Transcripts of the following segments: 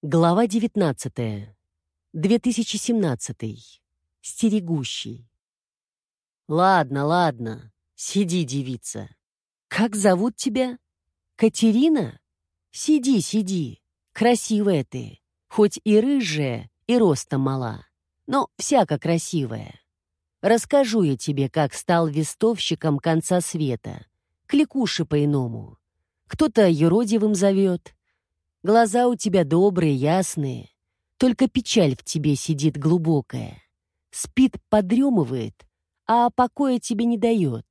Глава 19. 2017. Стерегущий. Ладно, ладно, сиди, девица. Как зовут тебя? Катерина? Сиди, сиди. Красивая ты, хоть и рыжая, и ростом мала, но всяко красивая. Расскажу я тебе, как стал вестовщиком конца света. Кликуши по-иному. Кто-то юродивым зовет. Глаза у тебя добрые, ясные, только печаль в тебе сидит глубокая. Спит, подремывает, а покоя тебе не дает.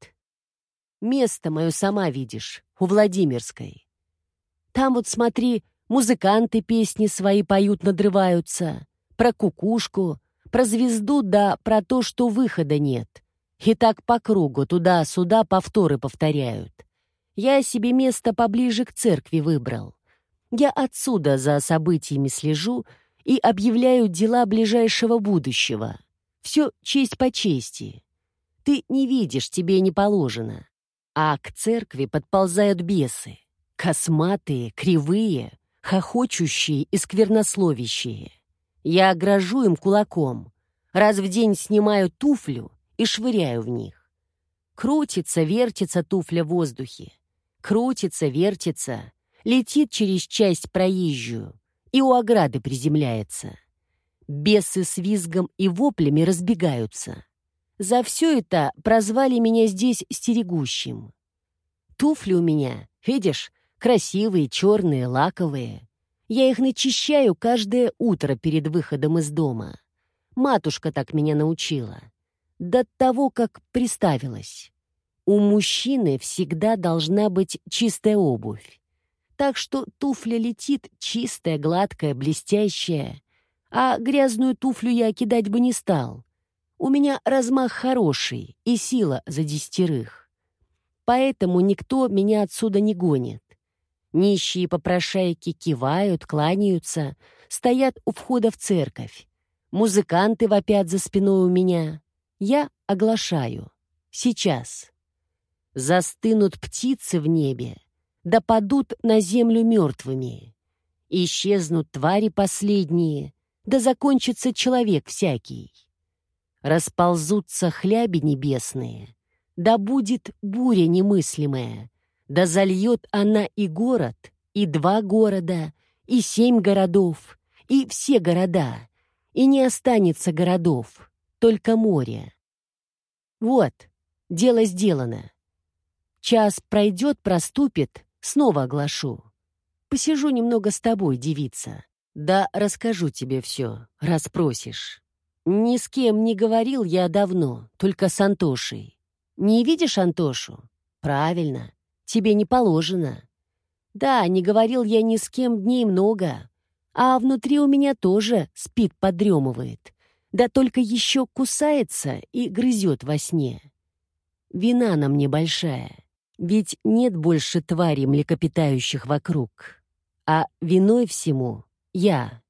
Место мое сама видишь, у Владимирской. Там вот, смотри, музыканты песни свои поют, надрываются. Про кукушку, про звезду, да про то, что выхода нет. И так по кругу, туда-сюда повторы повторяют. Я себе место поближе к церкви выбрал. Я отсюда за событиями слежу и объявляю дела ближайшего будущего. Все честь по чести. Ты не видишь, тебе не положено. А к церкви подползают бесы. Косматые, кривые, хохочущие и сквернословящие. Я грожу им кулаком. Раз в день снимаю туфлю и швыряю в них. Крутится, вертится туфля в воздухе. Крутится, вертится, летит через часть проезжую и у ограды приземляется. Бесы с визгом и воплями разбегаются. За все это прозвали меня здесь стерегущим. Туфли у меня, видишь, красивые, черные, лаковые. Я их начищаю каждое утро перед выходом из дома. Матушка так меня научила. До того, как приставилась. У мужчины всегда должна быть чистая обувь. Так что туфля летит чистая, гладкая, блестящая. А грязную туфлю я кидать бы не стал. У меня размах хороший и сила за 10. Поэтому никто меня отсюда не гонит. Нищие попрошайки кивают, кланяются, стоят у входа в церковь. Музыканты вопят за спиной у меня. Я оглашаю. Сейчас. Застынут птицы в небе, да падут на землю мертвыми. Исчезнут твари последние, да закончится человек всякий. Расползутся хляби небесные, да будет буря немыслимая, да зальет она и город, и 2 города, и 7 городов, и все города, и не останется городов, только море. Вот, дело сделано. Час пройдет, проступит, снова оглашу. Посижу немного с тобой, девица. Да расскажу тебе все, раз просишь. Ни с кем не говорил я давно, только с Антошей. Не видишь Антошу? Правильно, тебе не положено. Да, не говорил я ни с кем дней много. А внутри у меня тоже спит, подремывает. Да только еще кусается и грызет во сне. Вина на мне большая. Ведь нет больше тварей млекопитающих вокруг. А виной всему я.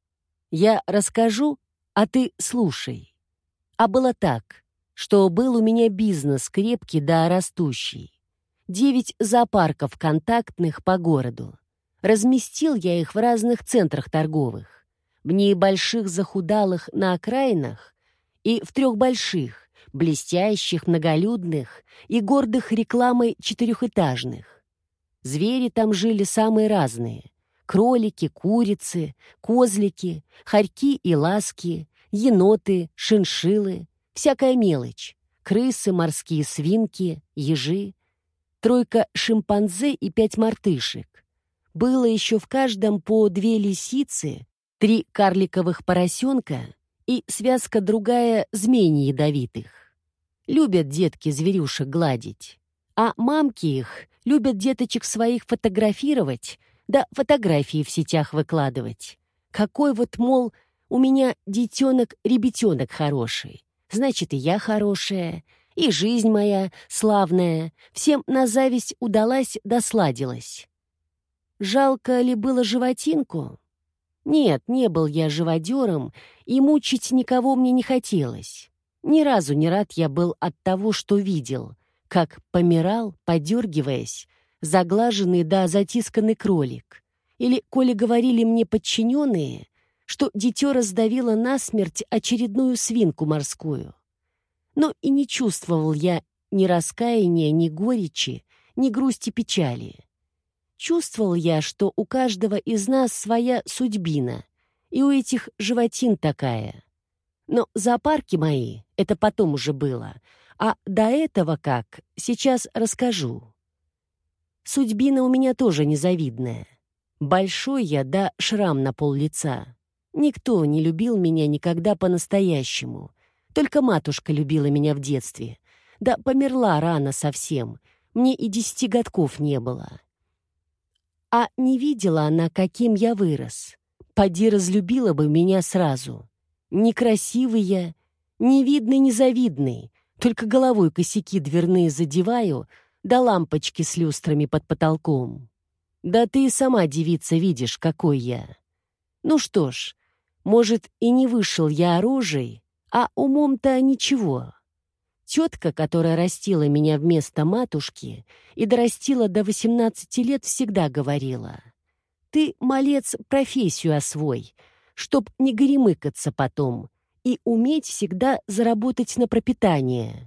Я расскажу, а ты слушай. А было так, что был у меня бизнес крепкий да растущий. 9 зоопарков контактных по городу. Разместил я их в разных центрах торговых. В небольших захудалых на окраинах и в 3 больших, блестящих, многолюдных и гордых рекламой 4-этажных. Звери там жили самые разные. Кролики, курицы, козлики, хорьки и ласки, еноты, шиншиллы, всякая мелочь, крысы, морские свинки, ежи, 3 шимпанзе и 5 мартышек. Было еще в каждом по 2 лисицы, 3 карликовых поросенка и связка другая змей ядовитых. Любят детки зверюшек гладить, а мамки их любят деточек своих фотографировать, да фотографии в сетях выкладывать. Какой вот, мол, у меня детенок-ребятенок хороший, значит, и я хорошая, и жизнь моя славная, всем на зависть удалась да сладилась. Жалко ли было животинку? Нет, не был я живодером, и мучить никого мне не хотелось. Ни разу не рад я был от того, что видел, как помирал, подергиваясь, заглаженный да затисканный кролик, Или, коли говорили мне подчиненные, что дитё раздавило насмерть очередную свинку морскую. Но и не чувствовал я ни раскаяния, ни горечи, ни грусти печали. Чувствовал я, что у каждого из нас своя судьбина, и у этих животин такая. Но зоопарки мои — это потом уже было, а до этого как, сейчас расскажу. Судьбина у меня тоже незавидная. Большой я, да шрам на пол лица. Никто не любил меня никогда по-настоящему. Только матушка любила меня в детстве. Да померла рано совсем. Мне и 10 годков не было. А не видела она, каким я вырос. Поди разлюбила бы меня сразу. Некрасивый я, невидный, незавидный. Только головой косяки дверные задеваю, да лампочки с люстрами под потолком. Да ты и сама, девица, видишь, какой я. Ну что ж, может, и не вышел я рожей, а умом-то ничего. Тетка, которая растила меня вместо матушки и дорастила до 18 лет, всегда говорила: «Ты, малец, профессию освой, чтоб не горемыкаться потом и уметь всегда заработать на пропитание».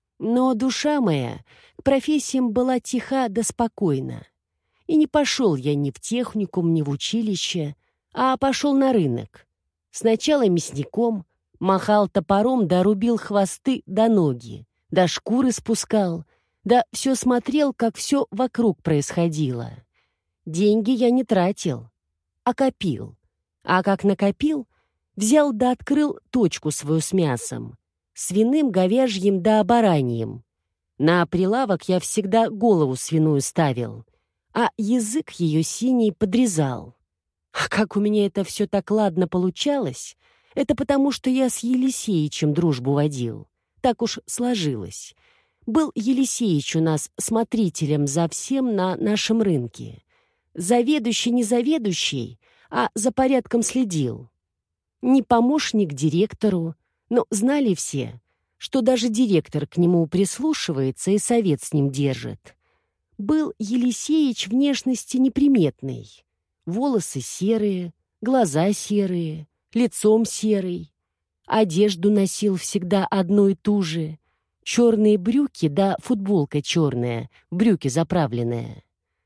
Но душа моя к профессиям была тиха да спокойна. И не пошел я ни в техникум, ни в училище, а пошел на рынок. Сначала мясником, махал топором да рубил хвосты да ноги, да шкуры спускал, да все смотрел, как все вокруг происходило. Деньги я не тратил, а копил. А как накопил, взял да открыл точку свою с мясом, свиным, говяжьим да бараньим. На прилавок я всегда голову свиную ставил, а язык ее синий подрезал. А как у меня это все так ладно получалось, это потому, что я с Елисеичем дружбу водил. Так уж сложилось. Был Елисеич у нас смотрителем за всем на нашем рынке. Заведующий не заведующий, а за порядком следил. Не помощник директору, но знали все, что даже директор к нему прислушивается и совет с ним держит. Был Елисеич внешности неприметный. Волосы серые, глаза серые, лицом серый. Одежду носил всегда одну и ту же. Черные брюки да футболка черная, в брюки заправленная.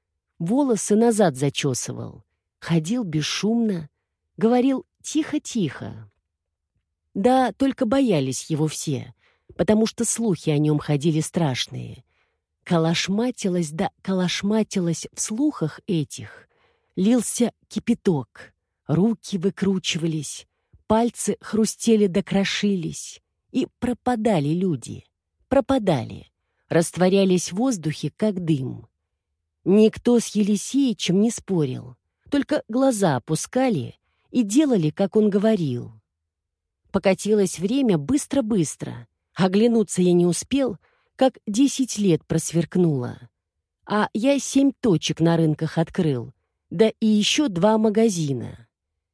Волосы назад зачесывал. Ходил бесшумно, говорил тихо-тихо. Да, только боялись его все, потому что слухи о нем ходили страшные. Калашматилось да калашматилось в слухах этих. Лился кипяток, руки выкручивались, пальцы хрустели да крошились. И пропадали люди, пропадали, растворялись в воздухе, как дым. Никто с Елисеичем не спорил, только глаза опускали и делали, как он говорил. Покатилось время быстро-быстро. Оглянуться я не успел, как 10 лет просверкнуло. А я 7 точек на рынках открыл, да и еще 2 магазина.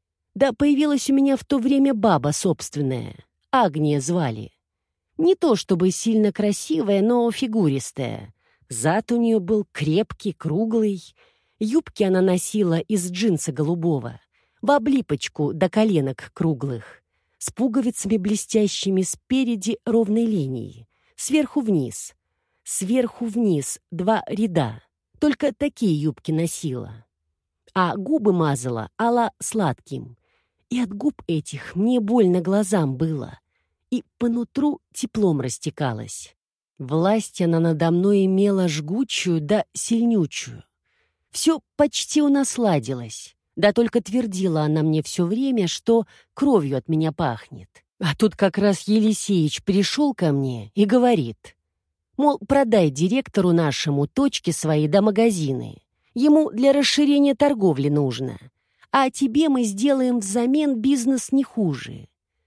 Да появилась у меня в то время баба собственная, Агния звали. Не то чтобы сильно красивая, но фигуристая. Зад у нее был крепкий, круглый. Юбки она носила из джинса голубого, в облипочку до коленок круглых, с пуговицами блестящими спереди ровной линией, сверху вниз. Сверху вниз 2 ряда. Только такие юбки носила. А губы мазала ала сладким. И от губ этих мне больно глазам было. И по нутру теплом растекалась. Власть она надо мной имела жгучую да сильнючую. Все почти у нас ладилось. Да только твердила она мне все время, что кровью от меня пахнет. А тут как раз Елисеич пришел ко мне и говорит: мол, продай директору нашему точки свои да магазины. Ему для расширения торговли нужно. А тебе мы сделаем взамен бизнес не хуже.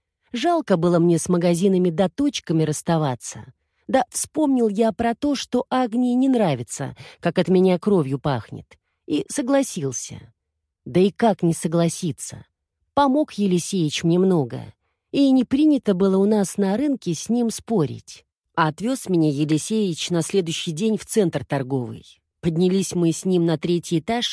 Жалко было мне с магазинами да точками расставаться. Да вспомнил я про то, что Агнии не нравится, как от меня кровью пахнет. И согласился. Да и как не согласиться? Помог Елисеич мне много. И не принято было у нас на рынке с ним спорить. А отвез меня Елисеич на следующий день в центр торговый. Поднялись мы с ним на 3-й этаж,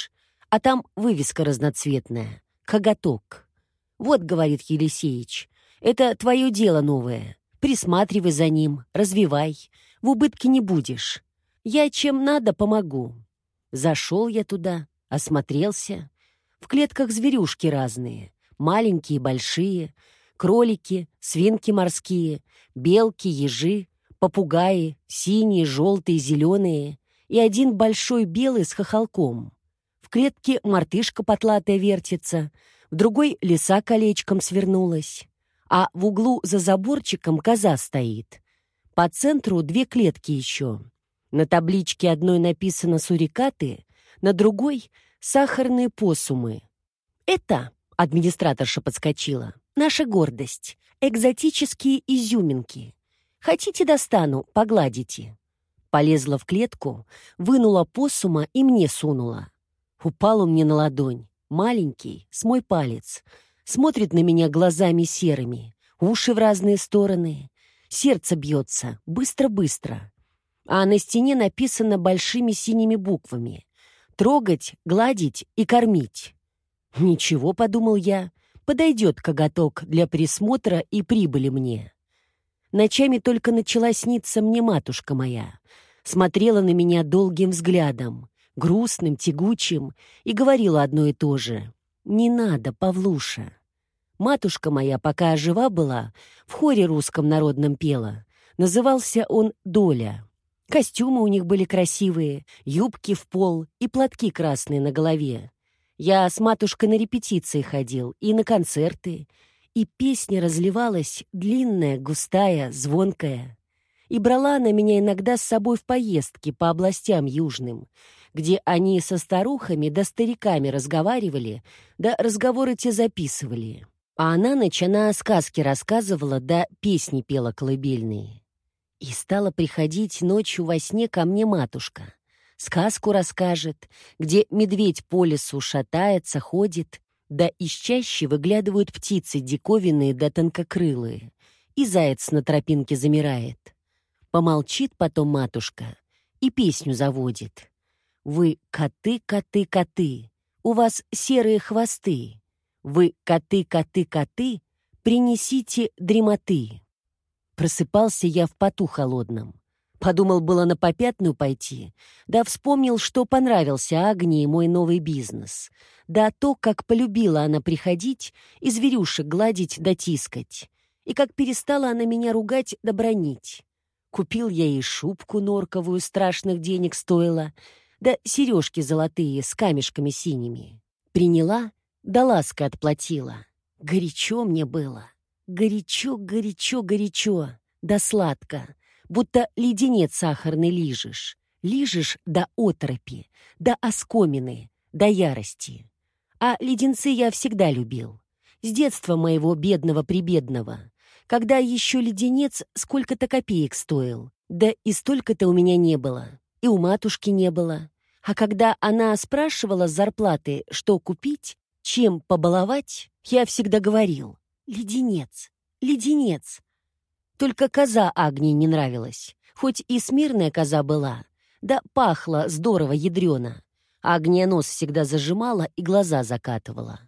А там вывеска разноцветная — «Коготок». «Вот, — говорит Елисеич, — это твое дело новое. Присматривай за ним, развивай. В убытке не будешь. Я чем надо помогу». Зашел я туда, осмотрелся. В клетках зверюшки разные, маленькие, большие, кролики, свинки морские, белки, ежи, попугаи, синие, желтые, зеленые и один большой белый с хохолком. В клетке мартышка потлатая вертится, в другой лиса колечком свернулась, а в углу за заборчиком коза стоит. По центру 2 клетки еще. На табличке одной написано «Сурикаты», на другой — «Сахарные посумы». «Это, — администраторша подскочила, — наша гордость, экзотические изюминки. Хотите, достану, погладите». Полезла в клетку, вынула посума и мне сунула. Упал он мне на ладонь, маленький, с мой палец. Смотрит на меня глазами серыми, уши в разные стороны. Сердце бьется, быстро-быстро. А на стене написано большими синими буквами: «Трогать, гладить и кормить». «Ничего, — подумал я, — подойдет коготок для присмотра и прибыли мне». Ночами только начала сниться мне матушка моя. Смотрела на меня долгим взглядом, грустным, тягучим, и говорила одно и то же: «Не надо, Павлуша». Матушка моя, пока жива была, в хоре русском народном пела. Назывался он «Доля». Костюмы у них были красивые, юбки в пол и платки красные на голове. Я с матушкой на репетиции ходил и на концерты, и песня разливалась длинная, густая, звонкая. И брала она меня иногда с собой в поездки по областям южным, где они со старухами да стариками разговаривали, да разговоры те записывали. А на ночь она сказки рассказывала, да песни пела колыбельные. И стала приходить ночью во сне ко мне матушка. Сказку расскажет, где медведь по лесу шатается, ходит, да из чащи выглядывают птицы диковинные да тонкокрылые, и заяц на тропинке замирает. Помолчит потом матушка и песню заводит. «Вы коты, коты, коты, у вас серые хвосты. Вы коты, коты, коты, принесите дремоты». Просыпался я в поту холодном. Подумал было на попятную пойти, да вспомнил, что понравился Агнии мой новый бизнес, да то, как полюбила она приходить и зверюшек гладить да тискать, и как перестала она меня ругать да бранить. Купил я ей шубку норковую, страшных денег стоила, да сережки золотые с камешками синими. Приняла, да лаской отплатила. Горячо мне было. Горячо, горячо, горячо, да сладко, будто леденец сахарный лижешь. Лижешь до оторопи, до оскомины, до ярости. А леденцы я всегда любил. С детства моего бедного-прибедного, когда еще леденец сколько-то копеек стоил, да и столько-то у меня не было, и у матушки не было. А когда она спрашивала с зарплаты, что купить, чем побаловать, я всегда говорил: «Леденец, леденец». Только коза Агнии не нравилась, хоть и смирная коза была, да пахла здорово ядрёно. Агния нос всегда зажимала и глаза закатывала.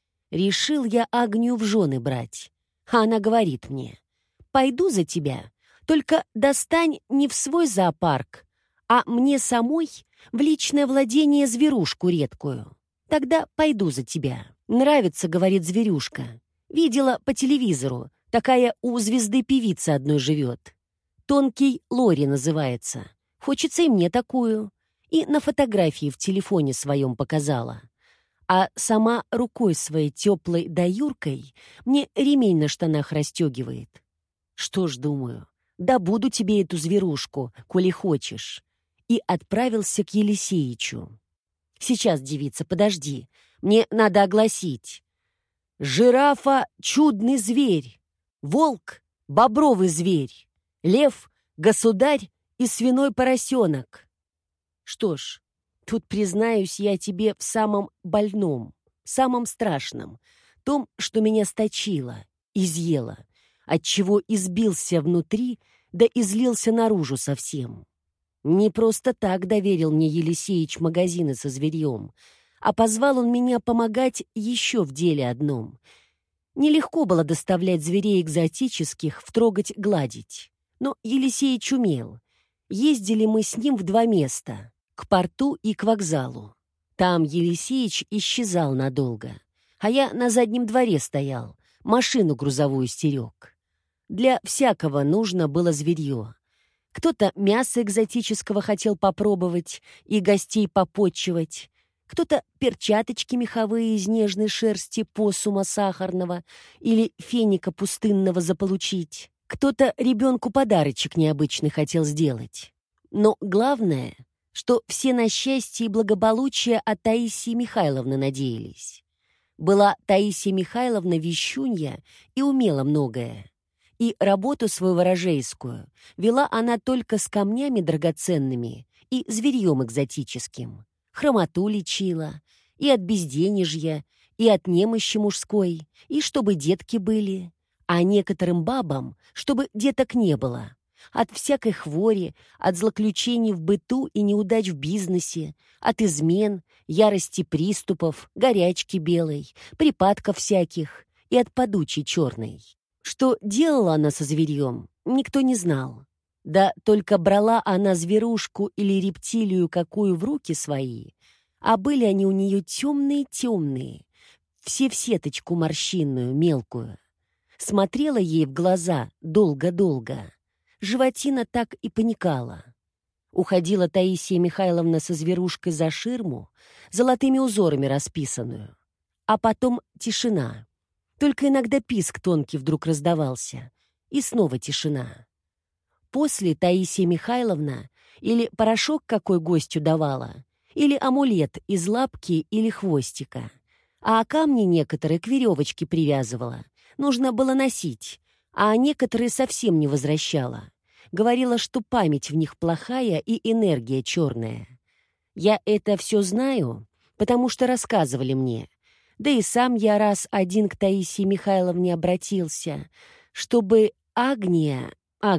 Решил я Агнию в жены брать, а она говорит мне: «Пойду за тебя, только достань не в свой зоопарк, а мне самой в личное владение зверушку редкую. Тогда пойду за тебя». «Нравится, — говорит зверюшка. Видела по телевизору, такая у звезды певицы одной живет. Тонкий Лори называется. Хочется и мне такую». И на фотографии в телефоне своем показала. А сама рукой своей теплой да юркой мне ремень на штанах расстегивает. Что ж, думаю, добуду тебе эту зверушку, коли хочешь. И отправился к Елисеичу. «Сейчас, девица, подожди, мне надо огласить. Жирафа — чудный зверь, волк — бобровый зверь, лев — государь и свиной поросенок». Что ж, тут признаюсь я тебе в самом больном, самом страшном, том, что меня сточило, изъело, отчего избился внутри, да излился наружу совсем. Не просто так доверил мне Елисеич магазины со зверьем, а позвал он меня помогать еще в деле одном. Нелегко было доставлять зверей экзотических, втрогать, гладить. Но Елисеич умел. Ездили мы с ним в 2 места — к порту и к вокзалу. Там Елисеич исчезал надолго, а я на заднем дворе стоял, машину грузовую стерег. Для всякого нужно было зверье. Кто-то мясо экзотического хотел попробовать и гостей попотчевать, кто-то перчаточки меховые из нежной шерсти посума сахарного или феника пустынного заполучить, кто-то ребенку подарочек необычный хотел сделать. Но главное, что все на счастье и благополучие от Таисии Михайловны надеялись. Была Таисия Михайловна вещунья и умела многое. И работу свою ворожейскую вела она только с камнями драгоценными и зверьем экзотическим. Хромоту лечила, и от безденежья, и от немощи мужской, и чтобы детки были, а некоторым бабам, чтобы деток не было. От всякой хвори, от злоключений в быту и неудач в бизнесе, от измен, ярости приступов, горячки белой, припадков всяких и от подучей черной. Что делала она со зверьем, никто не знал. Да только брала она зверушку или рептилию какую в руки свои, а были они у нее темные-темные, все в сеточку морщинную, мелкую. Смотрела ей в глаза долго-долго. Животина так и паникала. Уходила Таисия Михайловна со зверушкой за ширму, золотыми узорами расписанную. А потом тишина. Только иногда писк тонкий вдруг раздавался. И снова тишина. После Таисия Михайловна или порошок какой гостю давала, или амулет из лапки или хвостика. А камни некоторые к веревочке привязывала. Нужно было носить, а некоторые совсем не возвращала. Говорила, что память в них плохая и энергия черная. Я это все знаю, потому что рассказывали мне. Да и сам я раз один к Таисии Михайловне обратился, чтобы Агния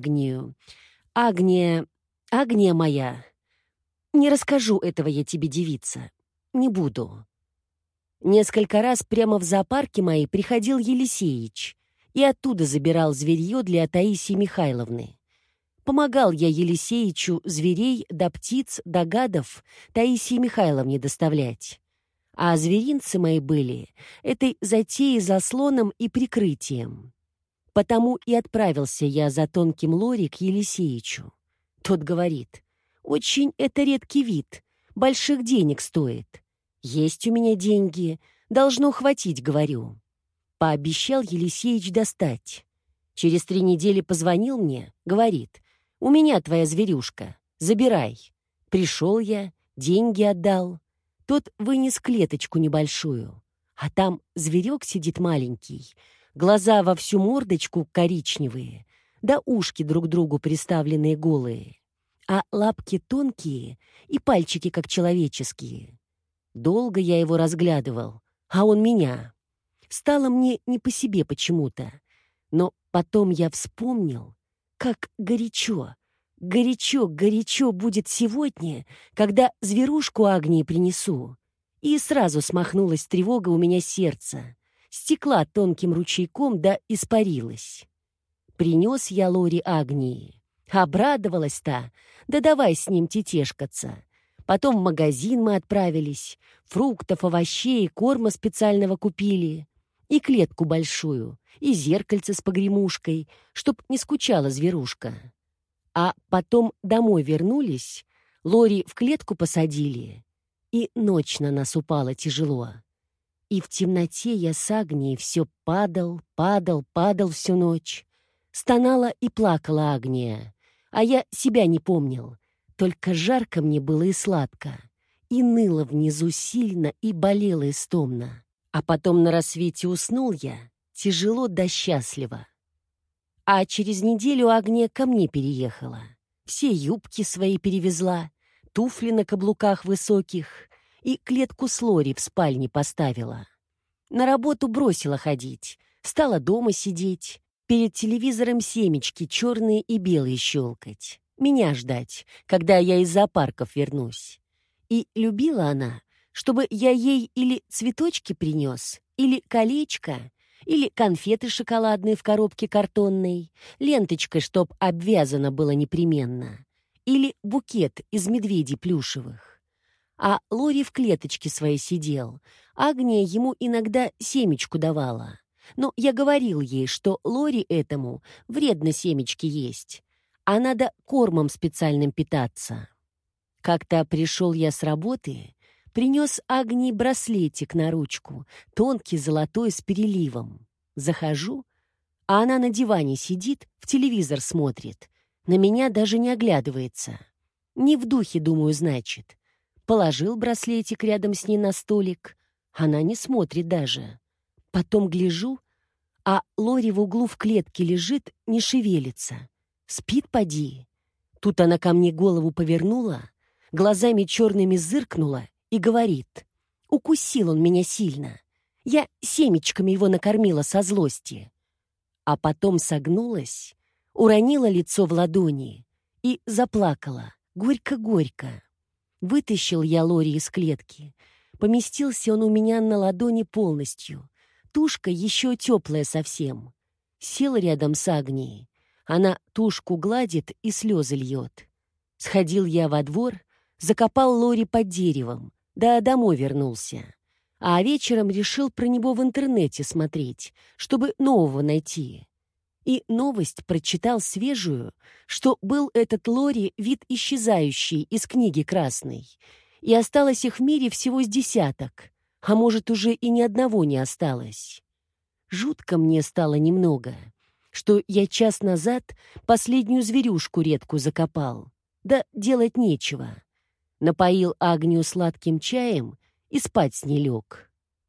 моя. Не расскажу этого я тебе, девица. Не буду. Несколько раз прямо в зоопарке моей приходил Елисеич и оттуда забирал зверье для Таисии Михайловны. Помогал я Елисеичу зверей да птиц да гадов Таисии Михайловне доставлять. А зверинцы мои были этой затеей заслоном и прикрытием. Потому и отправился я за тонким лори к Елисеичу. Тот говорит: «Очень это редкий вид, больших денег стоит. Есть у меня деньги, должно хватить, говорю». Пообещал Елисеич достать. Через 3 недели позвонил мне, говорит: «У меня твоя зверюшка, забирай». Пришел я, деньги отдал. Тот вынес клеточку небольшую, а там зверек сидит маленький, глаза во всю мордочку коричневые, да ушки друг другу приставленные голые, а лапки тонкие и пальчики как человеческие. Долго я его разглядывал, а он меня. Стало мне не по себе почему-то, но потом я вспомнил, как горячо будет сегодня, когда зверушку Агнии принесу. И сразу смахнулась тревога у меня сердца, стекла тонким ручейком да испарилась. Принес я лори Агнии. Обрадовалась-то, да давай с ним тетешкаться. Потом в магазин мы отправились, фруктов, овощей, корма специального купили, и клетку большую, и зеркальце с погремушкой, чтоб не скучала зверушка. А потом домой вернулись, лори в клетку посадили, и ночь на нас упала тяжело. И в темноте я с Агнией все падал всю ночь. Стонала и плакала Агния, а я себя не помнил. Только жарко мне было и сладко, и ныло внизу сильно и болело истомно. А потом на рассвете уснул я, тяжело да счастливо. А через неделю Агния ко мне переехала. Все юбки свои перевезла, туфли на каблуках высоких и клетку с лори в спальне поставила. На работу бросила ходить, стала дома сидеть, перед телевизором семечки черные и белые щелкать, меня ждать, когда я из зоопарков вернусь. И любила она, чтобы я ей или цветочки принес, или колечко, или конфеты шоколадные в коробке картонной, ленточкой, чтоб обвязано было непременно, или букет из медведей плюшевых. А Лори в клеточке своей сидел. Агния ему иногда семечку давала. Но я говорил ей, что Лори этому вредно семечки есть, а надо кормом специальным питаться. Как-то пришел я с работы, принес Агнии браслетик на ручку, тонкий, золотой, с переливом. Захожу, а она на диване сидит, в телевизор смотрит. На меня даже не оглядывается. Не в духе, думаю, значит. Положил браслетик рядом с ней на столик. Она не смотрит даже. Потом гляжу, а Лори в углу в клетке лежит, не шевелится. Спит поди. Тут она ко мне голову повернула, глазами черными зыркнула и говорит: «Укусил он меня сильно. Я семечками его накормила со злости». А потом согнулась, уронила лицо в ладони и заплакала горько-горько. Вытащил я Лори из клетки. Поместился он у меня на ладони полностью. Тушка еще теплая совсем. Сел рядом с Агнией. Она тушку гладит и слезы льет. Сходил я во двор, закопал Лори под деревом, да домой вернулся. А вечером решил про него в интернете смотреть, чтобы нового найти. И новость прочитал свежую, что был этот Лори вид исчезающий из книги красной, и осталось их в мире всего с десяток, а может, уже и ни одного не осталось. Жутко мне стало немного, что я час назад последнюю зверюшку редкую закопал, да делать нечего. Напоил Агнию сладким чаем и спать с ней лег.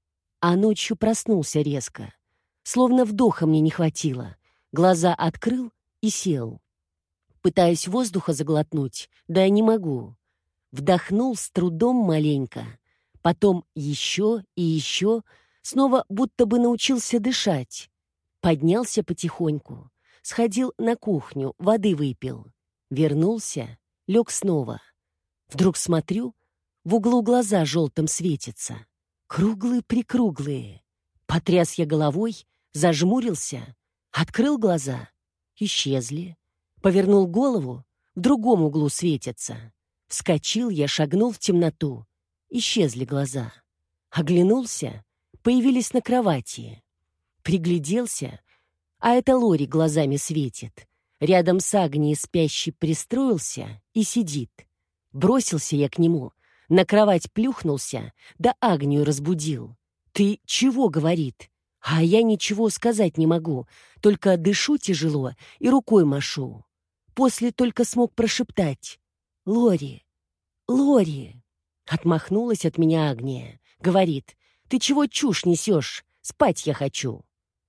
А ночью проснулся резко, словно вдоха мне не хватило. Глаза открыл и сел. Пытаюсь воздуха заглотнуть, да не могу. Вдохнул с трудом маленько. Потом еще и еще, снова будто бы научился дышать. Поднялся потихоньку, сходил на кухню, воды выпил. Вернулся, лег снова. Вдруг смотрю, в углу глаза желтым светятся. Круглые-прикруглые. Потряс я головой, зажмурился. Открыл глаза — исчезли. Повернул голову — в другом углу светятся. Вскочил я, шагнул в темноту. Исчезли глаза. Оглянулся — появились на кровати. Пригляделся, а это Лори глазами светит. Рядом с Агнией спящий пристроился и сидит. Бросился я к нему, на кровать плюхнулся, да Агнию разбудил. «Ты чего?» — говорит. А я ничего сказать не могу, только дышу тяжело и рукой машу. После только смог прошептать: «Лори, Лори!» Отмахнулась от меня Агния. Говорит: «Ты чего чушь несешь? Спать я хочу».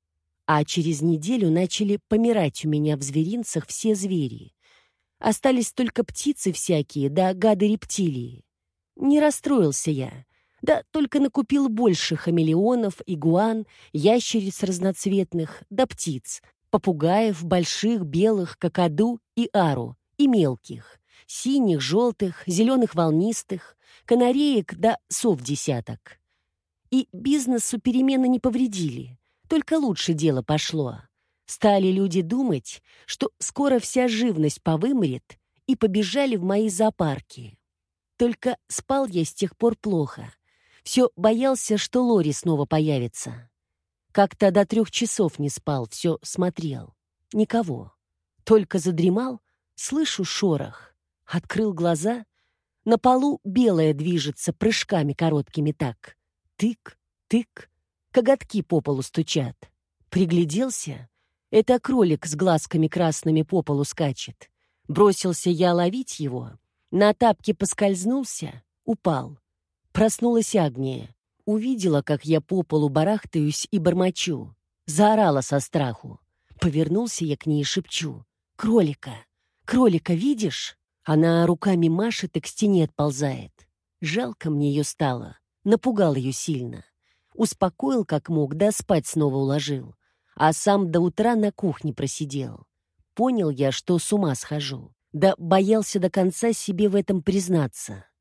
А через неделю начали помирать у меня в зверинцах все звери. Остались только птицы всякие, да гады-рептилии. Не расстроился я. Да только накупил больше хамелеонов, игуан, ящериц разноцветных, да птиц, попугаев, больших, белых, какаду и ару, и мелких, синих, желтых, зеленых волнистых, канареек да сов десяток. И бизнесу перемены не повредили, только лучше дело пошло. Стали люди думать, что скоро вся живность повымрет, и побежали в мои зоопарки. Только спал я с тех пор плохо. Все боялся, что Лори снова появится. Как-то до 3 часов не спал, все смотрел. Никого. Только задремал, слышу шорох. Открыл глаза. На полу белое движется прыжками короткими так. Тык, тык. Коготки по полу стучат. Пригляделся. Это кролик с глазками красными по полу скачет. Бросился я ловить его. На тапке поскользнулся, упал. Проснулась Агния. Увидела, как я по полу барахтаюсь и бормочу. Заорала со страху. Повернулся я к ней и шепчу: «Кролика! Кролика видишь?» Она руками машет и к стене отползает. Жалко мне ее стало. Напугал ее сильно. Успокоил как мог, да спать снова уложил. А сам до утра на кухне просидел. Понял я, что с ума схожу. Да боялся до конца себе в этом признаться.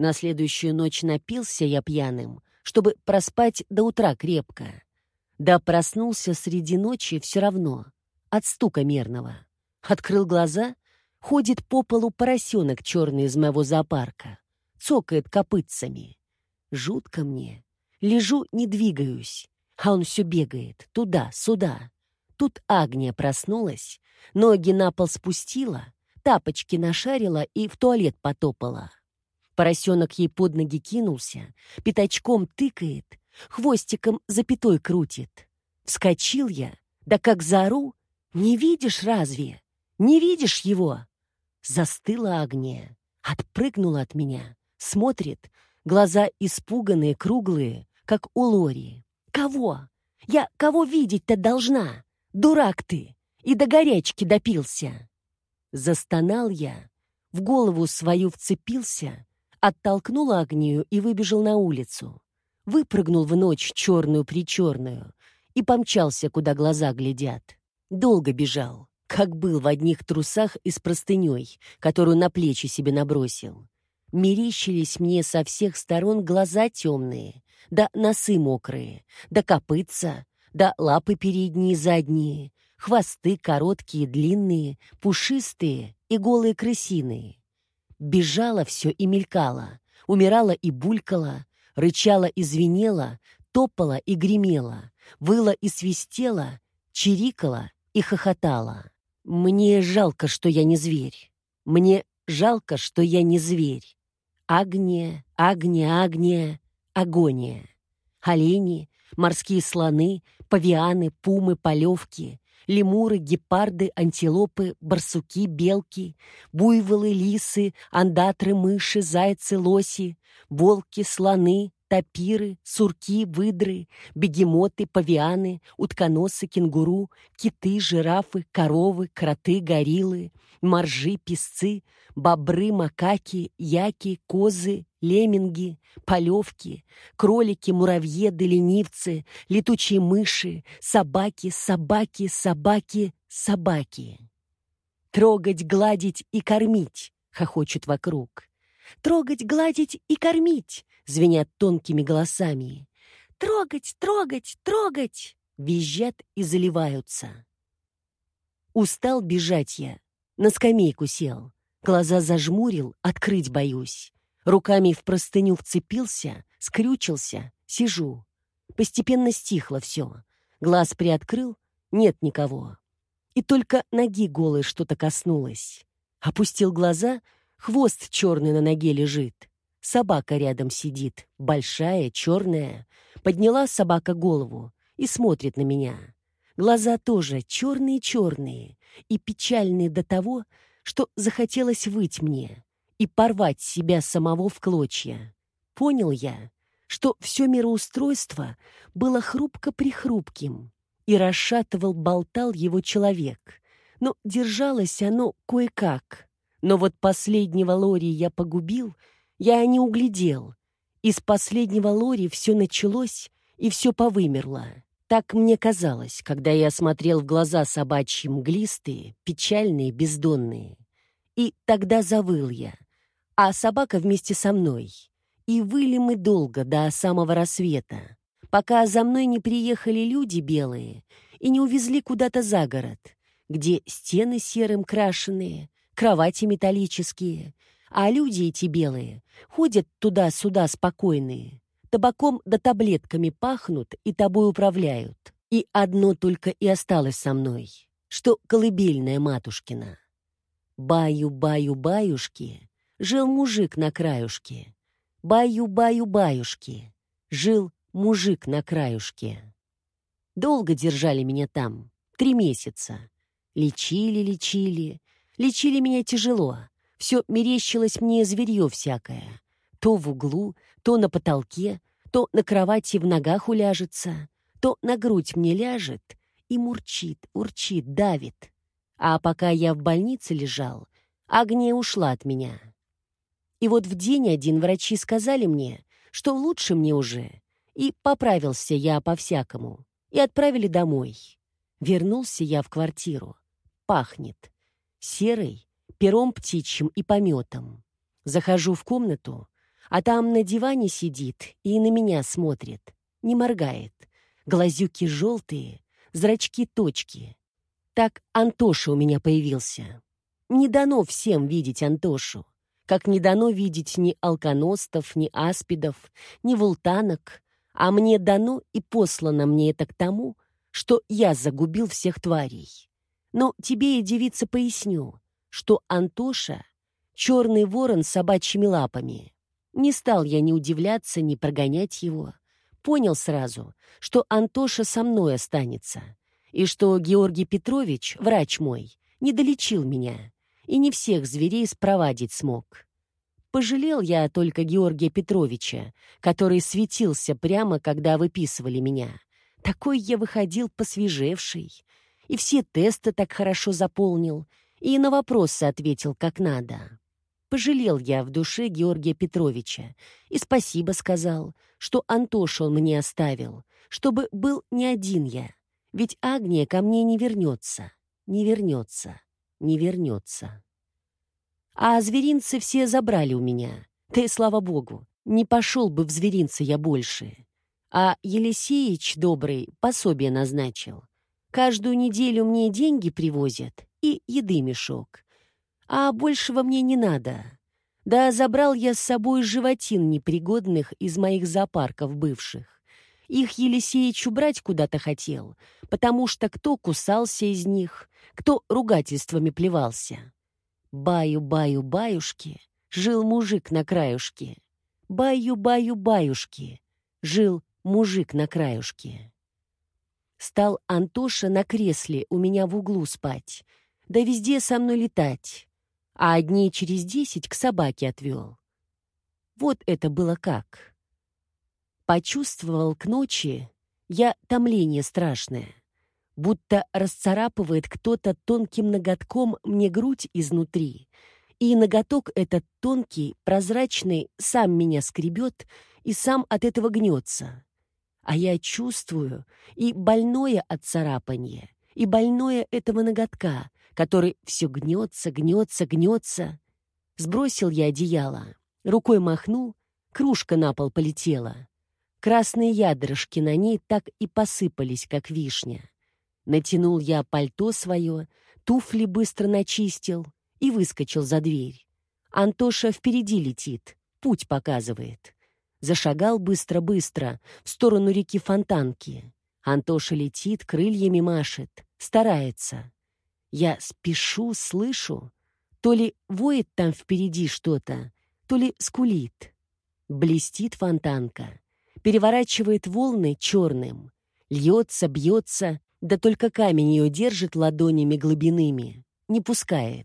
На следующую ночь напился я пьяным, чтобы проспать до утра крепко. Да проснулся среди ночи все равно, от стука мерного. Открыл глаза, ходит по полу поросенок черный из моего зоопарка, цокает копытцами. Жутко мне. Лежу, не двигаюсь, а он все бегает туда-сюда. Тут Агния проснулась, ноги на пол спустила, тапочки нашарила и в туалет потопала. Поросенок ей под ноги кинулся, пятачком тыкает, хвостиком за пятой крутит. Вскочил я, да как заору: «Не видишь разве? Не видишь его?» Застыла Агния, отпрыгнула от меня, смотрит, глаза испуганные, круглые, как у Лори. «Кого? Я кого видеть-то должна? Дурак ты! И до горячки допился!» Застонал я, в голову свою вцепился, оттолкнул Агнию и выбежал на улицу. Выпрыгнул в ночь черную-причерную и помчался, куда глаза глядят. Долго бежал, как был в одних трусах и с простыней, которую на плечи себе набросил. Мерещились мне со всех сторон глаза темные, да носы мокрые, да копытца, да лапы передние и задние, хвосты короткие, длинные, пушистые и голые крысиные. Бежало все и мелькало, умирало и булькало, рычало и звенело, топало и гремело, выла и свистела, чирикала и хохотала. Мне жалко, что я не зверь. Мне жалко, что я не зверь. Агния, Агния, Агния, агония. Олени, морские слоны, павианы, пумы, полевки, лемуры, гепарды, антилопы, барсуки, белки, буйволы, лисы, андатры, мыши, зайцы, лоси, волки, слоны, тапиры, сурки, выдры, бегемоты, павианы, утконосы, кенгуру, киты, жирафы, коровы, кроты, гориллы, моржи, песцы, бобры, макаки, яки, козы, лемминги, полевки, кролики, муравьеды, ленивцы, летучие мыши, собаки, собаки, собаки, собаки. «Трогать, гладить и кормить!» — хохочут вокруг. «Трогать, гладить и кормить!» — звенят тонкими голосами. «Трогать, трогать, трогать!» — визжат и заливаются. Устал бежать я, на скамейку сел, глаза зажмурил, открыть боюсь. Руками в простыню вцепился, скрючился, сижу. Постепенно стихло все. Глаз приоткрыл, нет никого. И только ноги голой что-то коснулось. Опустил глаза, хвост черный на ноге лежит. Собака рядом сидит, большая, черная. Подняла собака голову и смотрит на меня. Глаза тоже черные-черные и печальные до того, что захотелось выть мне и порвать себя самого в клочья. Понял я, что все мироустройство было хрупко-прихрупким, и расшатывал-болтал его человек. Но держалось оно кое-как. Но вот последнего Лори я погубил, я не углядел. Из последнего Лори все началось и все повымерло. Так мне казалось, когда я смотрел в глаза собачьи мглистые, печальные, бездонные. И тогда завыл я, а собака вместе со мной. И выли мы долго, до самого рассвета, пока за мной не приехали люди белые и не увезли куда-то за город, где стены серым крашеные, кровати металлические, а люди эти белые ходят туда-сюда спокойные, табаком да таблетками пахнут и тобой управляют. И одно только и осталось со мной, что колыбельная матушкина. Баю-баю-баюшки, жил мужик на краюшке. Баю-баю-баюшки, жил мужик на краюшке. Долго держали меня там, 3 месяца. Лечили меня тяжело. Все мерещилось мне зверье всякое. То в углу, то на потолке, то на кровати в ногах уляжется, то на грудь мне ляжет и мурчит, урчит, давит. А пока я в больнице лежал, Агния ушла от меня. И вот в день один врачи сказали мне, что лучше мне уже, и поправился я по-всякому, и отправили домой. Вернулся я в квартиру. Пахнет. Серой, пером птичьим и пометом. Захожу в комнату, А там на диване сидит и на меня смотрит, не моргает. Глазюки желтые, зрачки точки. Так Антоша у меня появился. Не дано всем видеть Антошу, как не дано видеть ни алконостов, ни аспидов, ни вултанок, а мне дано и послано мне это к тому, что я загубил всех тварей. Но тебе, я, девица, поясню, что Антоша — черный ворон с собачьими лапами. Не стал я ни удивляться, ни прогонять его. Понял сразу, что Антоша со мной останется, и что Георгий Петрович, врач мой, не долечил меня и не всех зверей спровадить смог. Пожалел я только Георгия Петровича, который светился прямо, когда выписывали меня. Такой я выходил посвежевший, и все тесты так хорошо заполнил, и на вопросы ответил как надо. Пожалел я в душе Георгия Петровича и спасибо сказал, что Антошу он мне оставил, чтобы был не один я, ведь Агния ко мне не вернется, не вернется, не вернется. А зверинцы все забрали у меня, да и слава богу, не пошел бы в зверинцы я больше. А Елисеич добрый пособие назначил. Каждую неделю мне деньги привозят и еды мешок. А большего мне не надо. Да забрал я с собой животин непригодных из моих зоопарков бывших. Их Елисеич убрать куда-то хотел, потому что кто кусался из них, кто ругательствами плевался. Баю-баю-баюшки, жил мужик на краюшке. Баю-баю-баюшки, жил мужик на краюшке. Стал Антоша на кресле у меня в углу спать, да везде со мной летать, а дней через 10 к собаке отвел. Вот это было как. Почувствовал к ночи я томление страшное, будто расцарапывает кто-то тонким ноготком мне грудь изнутри, и ноготок этот тонкий, прозрачный, сам меня скребет и сам от этого гнется. А я чувствую и больное от царапанья, и больное этого ноготка, который все гнется, гнется, гнется. Сбросил я одеяло, рукой махнул, кружка на пол полетела. Красные ядрышки на ней так и посыпались, как вишня. Натянул я пальто свое, туфли быстро начистил и выскочил за дверь. Антоша впереди летит, путь показывает. Зашагал быстро-быстро в сторону реки Фонтанки. Антоша летит, крыльями машет, старается. Я спешу, слышу, то ли воет там впереди что-то, то ли скулит. Блестит Фонтанка, переворачивает волны черным, льется, бьется, да только камень ее держит ладонями глубинными, не пускает.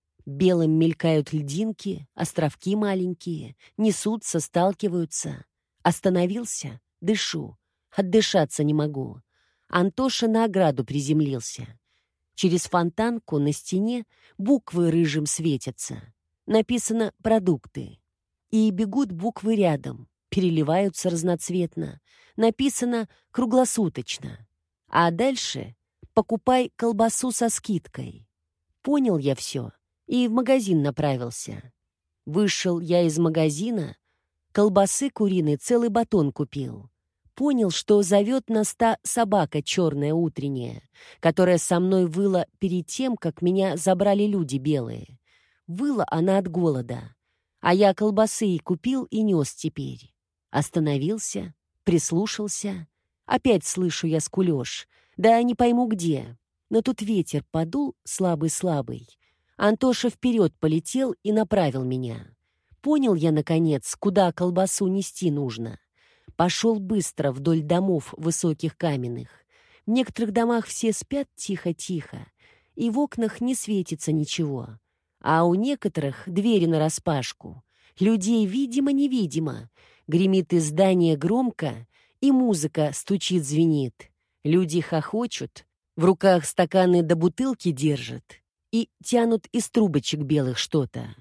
Белым мелькают льдинки, островки маленькие, несутся, сталкиваются. Остановился, дышу, отдышаться не могу. Антоша на ограду приземлился. Через фонтанку на стене буквы рыжим светятся. Написано «Продукты». И бегут буквы рядом, переливаются разноцветно. Написано «Круглосуточно». А дальше «Покупай колбасу со скидкой». Понял я все и в магазин направился. Вышел я из магазина, колбасы куриной целый батон купил. Понял, что зовет нас та собака черная утренняя, которая со мной выла перед тем, как меня забрали люди белые. Выла она от голода, а я колбасы и купил и нес теперь. Остановился, прислушался. Опять слышу я скулёж, да не пойму где. Но тут ветер подул слабый-слабый. Антоша вперед полетел и направил меня. Понял я, наконец, куда колбасу нести нужно. Пошел быстро вдоль домов высоких каменных. В некоторых домах все спят тихо-тихо, и в окнах не светится ничего. А у некоторых двери нараспашку. Людей видимо-невидимо. Гремит из здания громко, и музыка стучит-звенит. Люди хохочут, в руках стаканы до бутылки держат и тянут из трубочек белых что-то.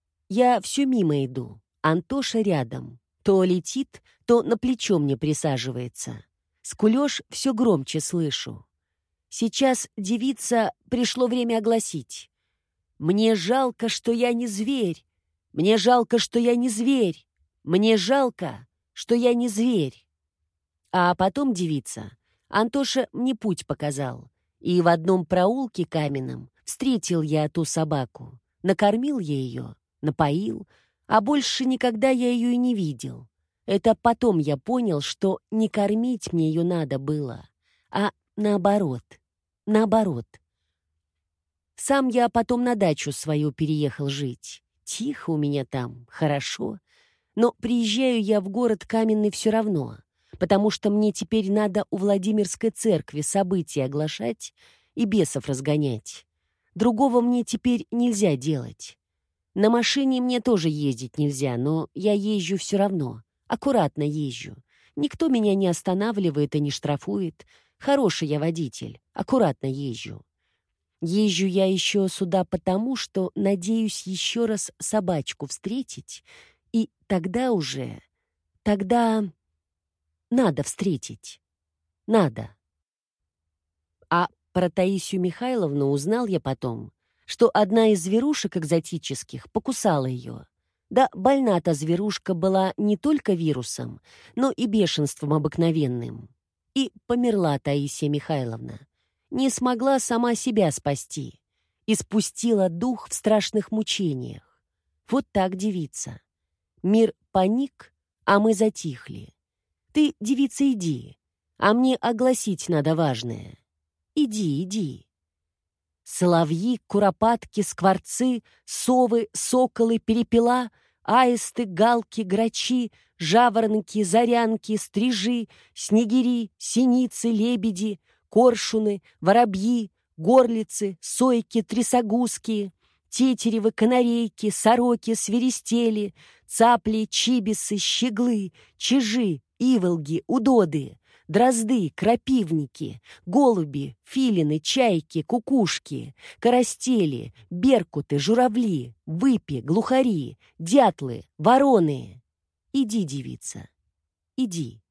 Я все мимо иду, Антоша рядом. То летит, то на плечо мне присаживается. Скулёж все громче слышу. Сейчас, девица, пришло время огласить. Мне жалко, что я не зверь. Мне жалко, что я не зверь. Мне жалко, что я не зверь. А потом, девица, Антоша мне путь показал. И в одном проулке каменном встретил я ту собаку. Накормил я ее, напоил, а больше никогда я ее и не видел. Это потом я понял, что не кормить мне ее надо было, а наоборот. Наоборот. Сам я потом на дачу свою переехал жить. Тихо у меня там, хорошо. Но приезжаю я в город Каменный все равно, потому что мне теперь надо у Владимирской церкви события оглашать и бесов разгонять. Другого мне теперь нельзя делать. На машине мне тоже ездить нельзя, но я езжу все равно. Аккуратно езжу. Никто меня не останавливает и не штрафует. Хороший я водитель. Аккуратно езжу. Езжу я еще сюда потому, что надеюсь еще раз собачку встретить, и тогда надо встретить. Надо. А про Таисию Михайловну узнал я потом, что одна из зверушек экзотических покусала ее. Да больна та зверушка была не только вирусом, но и бешенством обыкновенным. И померла Таисия Михайловна. Не смогла сама себя спасти. И спустила дух в страшных мучениях. Вот так, девица. Мир паник, а мы затихли. Ты, девица, иди, а мне огласить надо важное. Иди, иди. Соловьи, куропатки, скворцы, совы, соколы, перепела, аисты, галки, грачи, жаворонки, зарянки, стрижи, снегири, синицы, лебеди, коршуны, воробьи, горлицы, сойки, трясогузки, тетеревы, канарейки, сороки, свиристели, цапли, чибисы, щеглы, чижи, иволги, удоды, дрозды, крапивники, голуби, филины, чайки, кукушки, карастели, беркуты, журавли, выпи, глухари, дятлы, вороны. Иди, девица, иди.